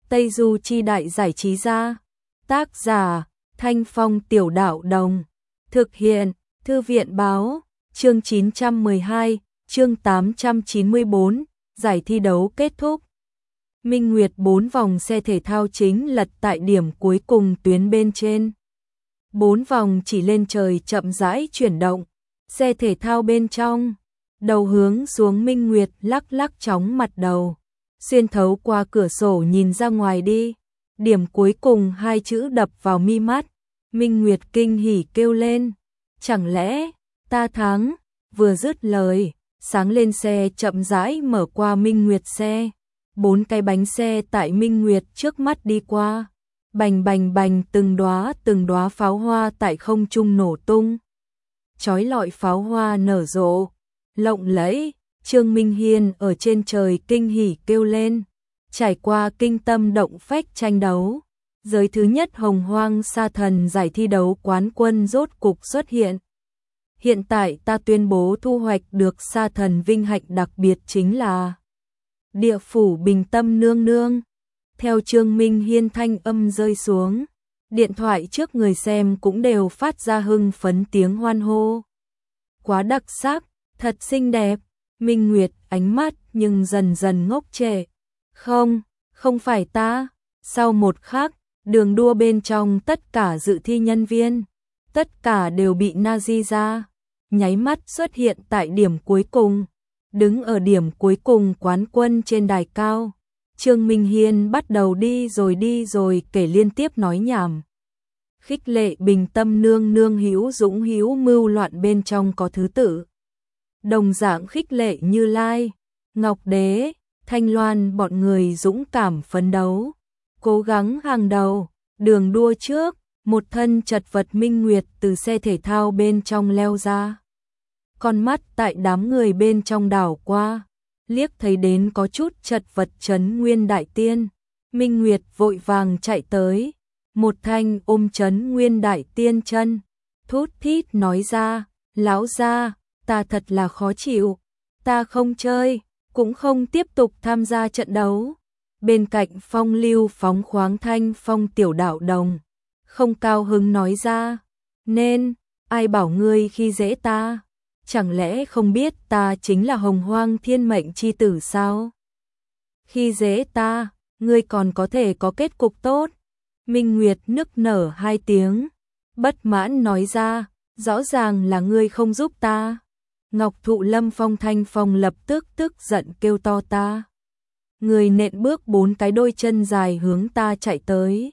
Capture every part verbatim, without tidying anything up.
Tây Du Chi Đại Giải Trí Gia. Tác giả Thanh Phong Tiểu Đạo Đồng. Thực hiện Thư viện Báo. Chương chín trăm mười hai, chương tám trăm chín mươi bốn, giải thi đấu kết thúc. Minh Nguyệt bốn vòng xe thể thao chính lật tại điểm cuối cùng tuyến bên trên. Bốn vòng chỉ lên trời chậm rãi chuyển động. Xe thể thao bên trong, đầu hướng xuống Minh Nguyệt lắc lắc chóng mặt đầu. Xuyên thấu qua cửa sổ nhìn ra ngoài đi. Điểm cuối cùng hai chữ đập vào mi mắt. Minh Nguyệt kinh hỉ kêu lên. Chẳng lẽ ta thắng? Vừa dứt lời, sáng lên xe chậm rãi mở qua Minh Nguyệt xe. Bốn cái bánh xe tại Minh Nguyệt trước mắt đi qua. Bành bành bành từng đóa từng đóa pháo hoa tại không trung nổ tung. Chói lọi pháo hoa nở rộ, lộng lẫy. Trương Minh Hiên ở trên trời kinh hỉ kêu lên. Trải qua kinh tâm động phách tranh đấu, giới thứ nhất Hồng Hoang Sa Thần giải thi đấu quán quân rốt cục xuất hiện. Hiện tại ta tuyên bố thu hoạch được Sa Thần vinh hạnh đặc biệt chính là Địa phủ Bình Tâm Nương Nương. Theo Trương Minh Hiên thanh âm rơi xuống, điện thoại trước người xem cũng đều phát ra hưng phấn tiếng hoan hô. Quá đặc sắc, thật xinh đẹp. Minh Nguyệt ánh mắt nhưng dần dần ngốc trệ. Không, không phải ta. Sau một khắc, đường đua bên trong tất cả dự thi nhân viên, tất cả đều bị Nazi ra, nháy mắt xuất hiện tại điểm cuối cùng. Đứng ở điểm cuối cùng quán quân trên đài cao, Trương Minh Hiên bắt đầu đi rồi đi rồi kể liên tiếp nói nhảm. Khích lệ Bình Tâm Nương Nương hữu dũng hữu mưu loạn bên trong có thứ tự. Đồng dạng khích lệ Như Lai, Ngọc Đế, Thanh Loan bọn người dũng cảm phấn đấu, cố gắng hàng đầu. Đường đua trước, một thân chật vật Minh Nguyệt từ xe thể thao bên trong leo ra. Con mắt tại đám người bên trong đảo qua, liếc thấy đến có chút chật vật Trấn Nguyên Đại Tiên. Minh Nguyệt vội vàng chạy tới, một thanh ôm Trấn Nguyên Đại Tiên chân, thút thít nói ra, lão gia, ta thật là khó chịu, ta không chơi, cũng không tiếp tục tham gia trận đấu. Bên cạnh phong lưu phóng khoáng Thanh Phong Tiểu Đạo Đồng, không cao hứng nói ra, nên, ai bảo ngươi khi dễ ta, chẳng lẽ không biết ta chính là Hồng Hoang Thiên Mệnh chi tử sao? Khi dễ ta, ngươi còn có thể có kết cục tốt. Minh Nguyệt nức nở hai tiếng, bất mãn nói ra, rõ ràng là ngươi không giúp ta. Ngọc Thụ Lâm Phong Thanh Phong lập tức tức giận kêu to ta. Người nện bước bốn cái đôi chân dài hướng ta chạy tới.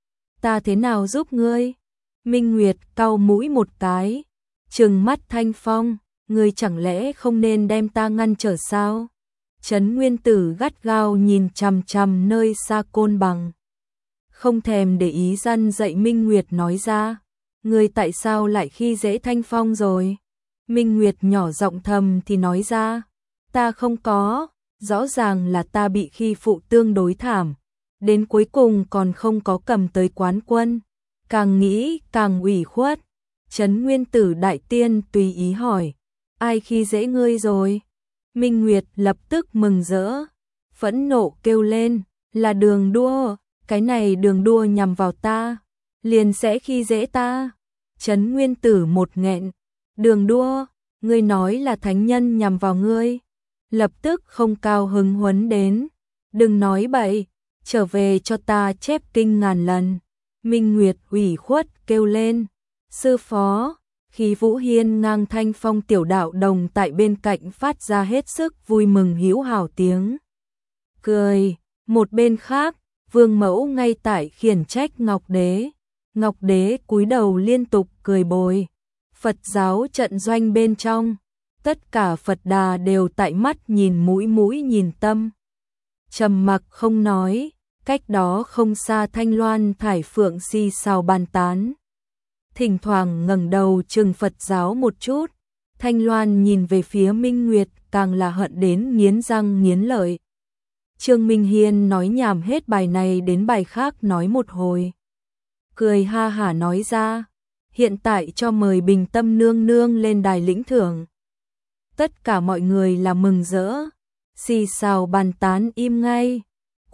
Ta thế nào giúp ngươi? Minh Nguyệt cau mũi một cái, trừng mắt Thanh Phong, ngươi chẳng lẽ không nên đem ta ngăn trở sao? Trấn Nguyên Tử gắt gao nhìn chằm chằm nơi xa Côn Bằng, không thèm để ý răn dạy Minh Nguyệt nói ra, ngươi tại sao lại khi dễ Thanh Phong rồi? Minh Nguyệt nhỏ giọng thầm thì nói ra, ta không có, rõ ràng là ta bị khi phụ tương đối thảm, đến cuối cùng còn không có cầm tới quán quân, càng nghĩ càng ủy khuất. Trấn Nguyên Tử Đại Tiên tùy ý hỏi, ai khi dễ ngươi rồi? Minh Nguyệt lập tức mừng rỡ, phẫn nộ kêu lên, là đường đua, cái này đường đua nhằm vào ta, liền sẽ khi dễ ta. Trấn Nguyên Tử một nghẹn, đường đua, ngươi nói là thánh nhân nhằm vào ngươi. Lập tức không cao hứng huấn đến, đừng nói bậy, trở về cho ta chép kinh ngàn lần. Minh Nguyệt ủy khuất kêu lên, sư phó. Khi Vũ Hiên ngang Thanh Phong Tiểu Đạo Đồng tại bên cạnh phát ra hết sức vui mừng hữu hảo tiếng cười. Một bên khác, Vương Mẫu ngay tại khiển trách Ngọc Đế. Ngọc Đế cúi đầu liên tục cười bồi. Phật giáo trận doanh bên trong, tất cả Phật đà đều tại mắt nhìn mũi mũi nhìn tâm, trầm mặc không nói. Cách đó không xa Thanh Loan Thải Phượng xì xào bàn tán, thỉnh thoảng ngẩng đầu chừng Phật giáo một chút. Thanh Loan nhìn về phía Minh Nguyệt càng là hận đến nghiến răng nghiến lợi. Trương Minh Hiên nói nhảm hết bài này đến bài khác nói một hồi, cười ha hả nói ra, hiện tại cho mời Bình Tâm Nương Nương lên đài lĩnh thưởng. Tất cả mọi người là mừng rỡ, xì xào bàn tán im ngay.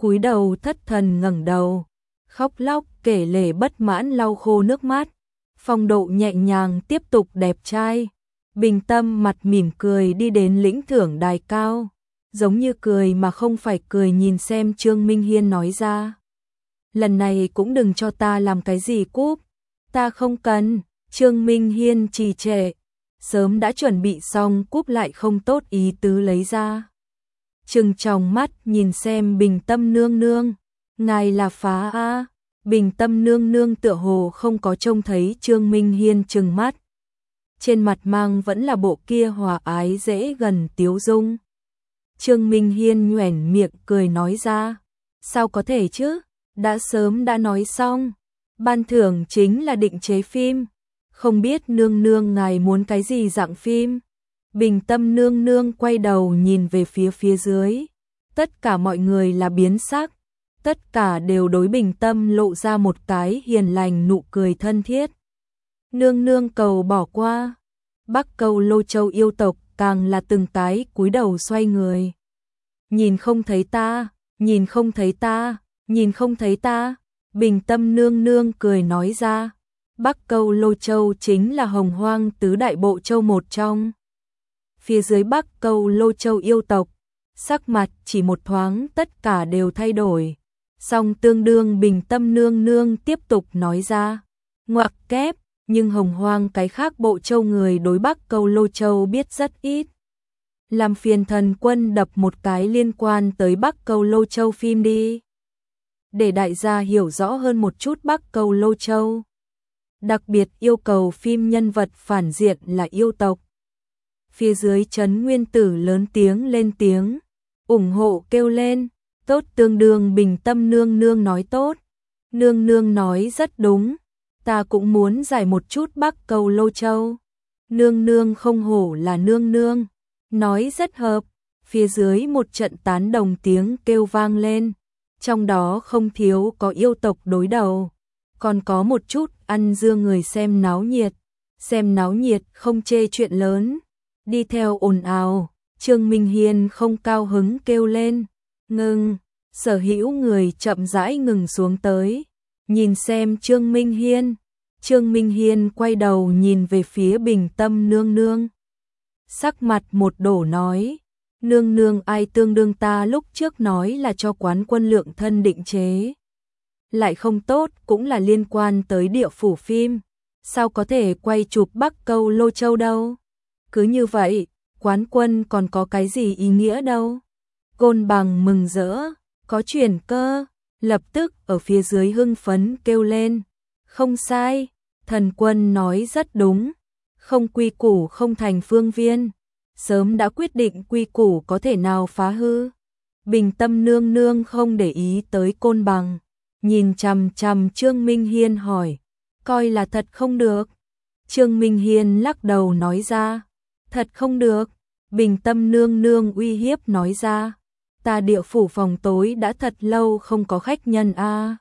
cúi đầu thất thần ngẩng đầu, khóc lóc kể lể bất mãn lau khô nước mắt. Phong Độ nhẹ nhàng tiếp tục đẹp trai, bình tâm mặt mỉm cười đi đến lĩnh thưởng đài cao, giống như cười mà không phải cười, nhìn xem Trương Minh Hiên nói ra. Lần này cũng đừng cho ta làm cái gì cúp, ta không cần. Trương Minh Hiên trì trệ, sớm đã chuẩn bị xong cúp lại không tốt ý tứ lấy ra. Trừng tròng mắt nhìn xem Bình Tâm nương nương, ngài là phá a. Bình Tâm nương nương tựa hồ không có trông thấy Trương Minh Hiên trừng mắt. Trên mặt mang vẫn là bộ kia hòa ái dễ gần tiếu dung. Trương Minh Hiên nhoẻn miệng cười nói ra, sao có thể chứ, đã sớm đã nói xong, ban thưởng chính là định chế phim, không biết nương nương ngài muốn cái gì dạng phim. Bình Tâm nương nương quay đầu nhìn về phía phía dưới, tất cả mọi người là biến sắc, tất cả đều đối Bình Tâm lộ ra một cái hiền lành nụ cười thân thiết. Nương nương cầu bỏ qua. Bắc Câu Lô Châu yêu tộc càng là từng cái cúi đầu xoay người. Nhìn không thấy ta, nhìn không thấy ta, nhìn không thấy ta. Bình Tâm nương nương cười nói ra, Bắc Câu Lô Châu chính là Hồng Hoang tứ đại bộ châu một trong. Phía dưới Bắc Câu Lô Châu yêu tộc, sắc mặt chỉ một thoáng tất cả đều thay đổi. Song tương đương Bình Tâm nương nương tiếp tục nói ra, ngoặc kép, nhưng Hồng Hoang cái khác bộ châu người đối Bắc Câu Lô Châu biết rất ít. Làm phiền thần quân đập một cái liên quan tới Bắc Câu Lô Châu phim đi, để đại gia hiểu rõ hơn một chút Bắc Câu Lô Châu. Đặc biệt yêu cầu phim nhân vật phản diện là yêu tộc. Phía dưới Trấn Nguyên Tử lớn tiếng lên tiếng, ủng hộ kêu lên, tốt, tương đương Bình Tâm nương nương nói tốt. Nương nương nói rất đúng, ta cũng muốn giải một chút Bắc Câu Lô Châu. Nương nương không hổ là nương nương, nói rất hợp. Phía dưới một trận tán đồng tiếng kêu vang lên, trong đó không thiếu có yêu tộc đối đầu, còn có một chút ăn dưa người xem náo nhiệt. Xem náo nhiệt không chê chuyện lớn, đi theo ồn ào. Trương Minh Hiên không cao hứng kêu lên, ngừng. Sở hữu người chậm rãi ngừng xuống tới, nhìn xem Trương Minh Hiên. Trương Minh Hiên quay đầu nhìn về phía Bình Tâm nương nương, sắc mặt một đổ nói, nương nương ai tương đương ta lúc trước nói là cho quán quân lượng thân định chế, lại không tốt, cũng là liên quan tới địa phủ phim, sao có thể quay chụp Bắc Câu Lô Châu đâu. Cứ như vậy, quán quân còn có cái gì ý nghĩa đâu. Côn Bằng mừng rỡ, có chuyển cơ, lập tức ở phía dưới hưng phấn kêu lên, không sai, thần quân nói rất đúng, không quy củ không thành phương viên, sớm đã quyết định quy củ có thể nào phá hư. Bình Tâm nương nương không để ý tới Côn Bằng, nhìn chằm chằm Trương Minh Hiên hỏi, coi là thật không được. Trương Minh Hiên lắc đầu nói ra, thật không được. Bình Tâm nương nương uy hiếp nói ra, ta địa phủ phòng tối đã thật lâu không có khách nhân a. À.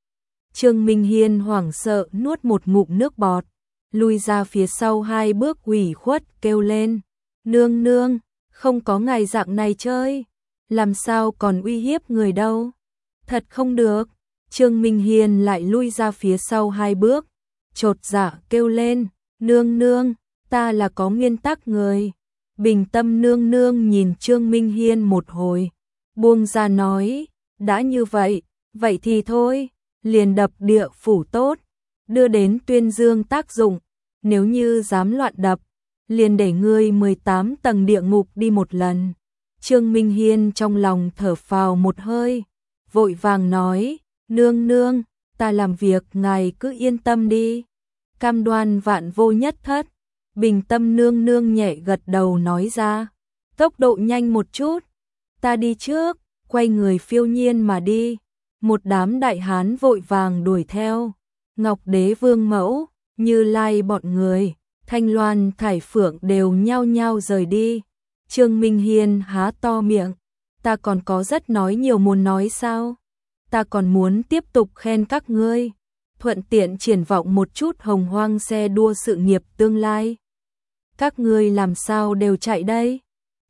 Trương Minh Hiên hoảng sợ nuốt một ngụm nước bọt, lui ra phía sau hai bước ủy khuất kêu lên, nương nương, không có ngài dạng này chơi, làm sao còn uy hiếp người đâu, thật không được. Trương Minh Hiên lại lui ra phía sau hai bước, chột dạ kêu lên, nương nương, ta là có nguyên tắc người. Bình Tâm nương nương nhìn Trương Minh Hiên một hồi, buông ra nói, đã như vậy, vậy thì thôi, liền đập địa phủ tốt, đưa đến tuyên dương tác dụng, nếu như dám loạn đập, liền để ngươi mười tám tầng địa ngục đi một lần. Trương Minh Hiên trong lòng thở phào một hơi, vội vàng nói, nương nương, ta làm việc ngài cứ yên tâm đi, cam đoan vạn vô nhất thất. Bình Tâm nương nương nhẹ gật đầu nói ra, tốc độ nhanh một chút, ta đi trước. Quay người phiêu nhiên mà đi, một đám đại hán vội vàng đuổi theo, Ngọc Đế Vương Mẫu, Như Lai bọn người, Thanh Loan Thải Phượng đều nhao nhao rời đi. Trương Minh Hiên há to miệng, ta còn có rất nói nhiều muốn nói sao, ta còn muốn tiếp tục khen các ngươi, thuận tiện triển vọng một chút Hồng Hoang xe đua sự nghiệp tương lai. Các ngươi làm sao đều chạy đây?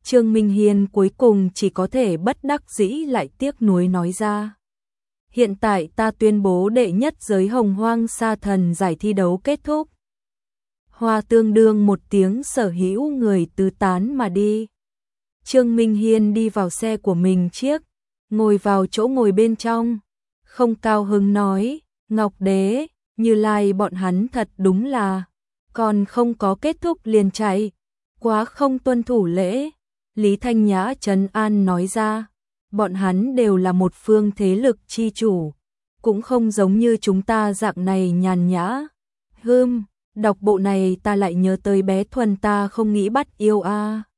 Trương Minh Hiên cuối cùng chỉ có thể bất đắc dĩ lại tiếc nuối nói ra. Hiện tại ta tuyên bố đệ nhất giới Hồng Hoang Sa Thần giải thi đấu kết thúc. Hoa tương đương một tiếng sở hữu người tứ tán mà đi. Trương Minh Hiên đi vào xe của mình chiếc, ngồi vào chỗ ngồi bên trong, không cao hứng nói, Ngọc Đế, Như Lai bọn hắn thật đúng là, còn không có kết thúc liền chạy, quá không tuân thủ lễ. Lý Thanh Nhã trấn an nói ra, bọn hắn đều là một phương thế lực chi chủ, cũng không giống như chúng ta dạng này nhàn nhã. Hừm, đọc bộ này ta lại nhớ tới bé Thuần ta không nghĩ bắt yêu a. À.